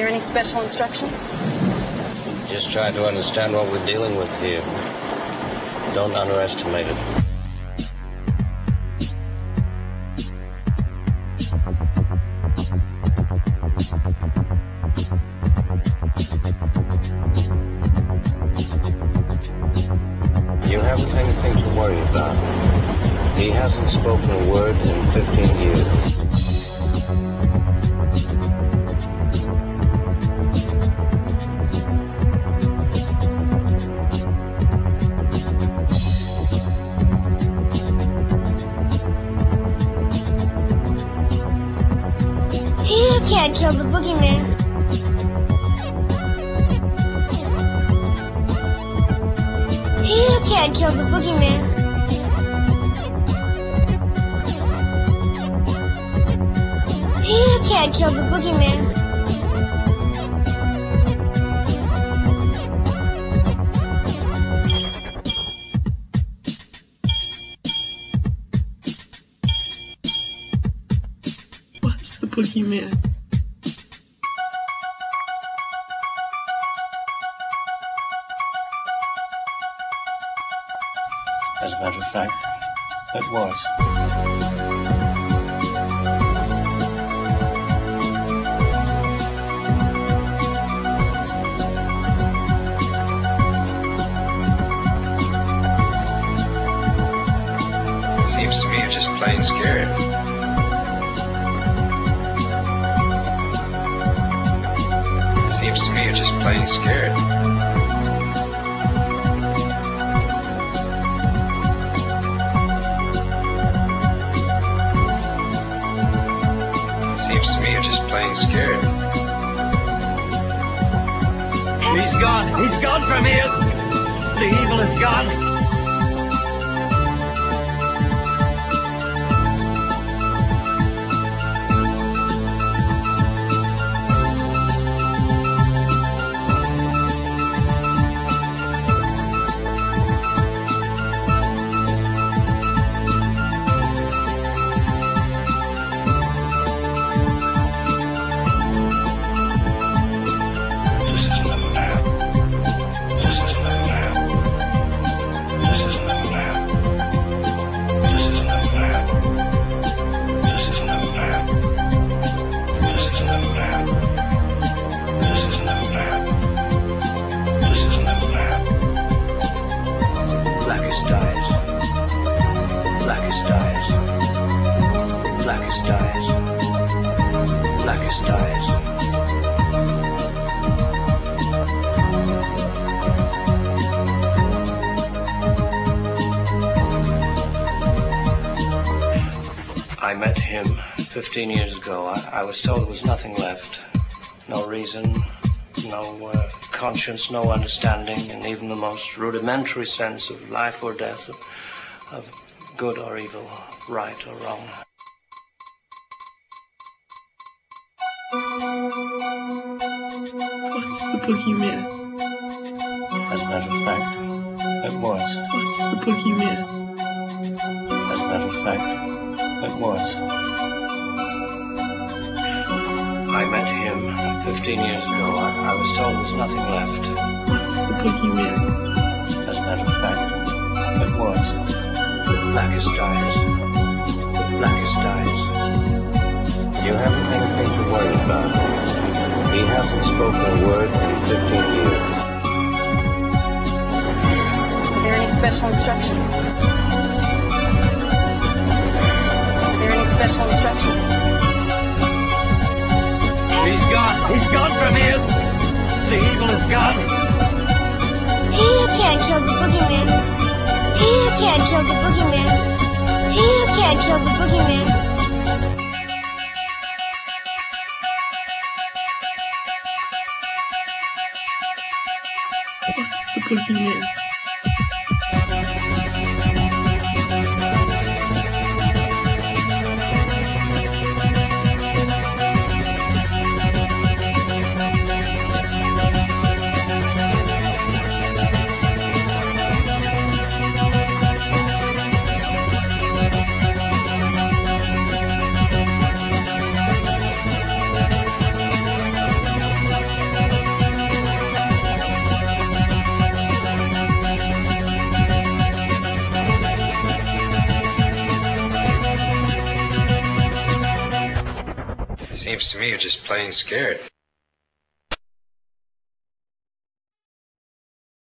there any special instructions? Just try to understand what we're dealing with here. Don't underestimate it. You haven't anything to worry about. He hasn't spoken a word in 15 years. You can't kill the boogeyman. You can't kill the boogeyman. You can't kill the boogeyman. What's the boogeyman? As a matter of fact, it was. Seems to me you're just plain scared. Seems to me you're just plain scared. Seems to me you're just plain scared. He's gone. He's gone from here. The evil is gone. Blackest eyes. Blackest eyes. Blackest eyes. Blackest eyes. I met him 15 years ago. I was told there was nothing left. No reason, no conscience, no understanding, and even the most rudimentary sense of life or death, of good or evil, right or wrong. What's the boogeyman? As a matter of fact, it was. What's the boogeyman? As a matter of fact, it was. I met him 15 years ago. I was told there was nothing left. What's the boogeyman? As a matter of fact, it was. Blackest eyes. Blackest eyes. You haven't anything to worry about. He hasn't spoken a word in 15 years. Are there any special instructions? Are there any special instructions? He's gone. He's gone from here. The evil is gone. You can't kill the boogeyman. You can't kill the boogeyman. You can't kill the boogeyman. What's the boogeyman? Seems to me you're just plain scared.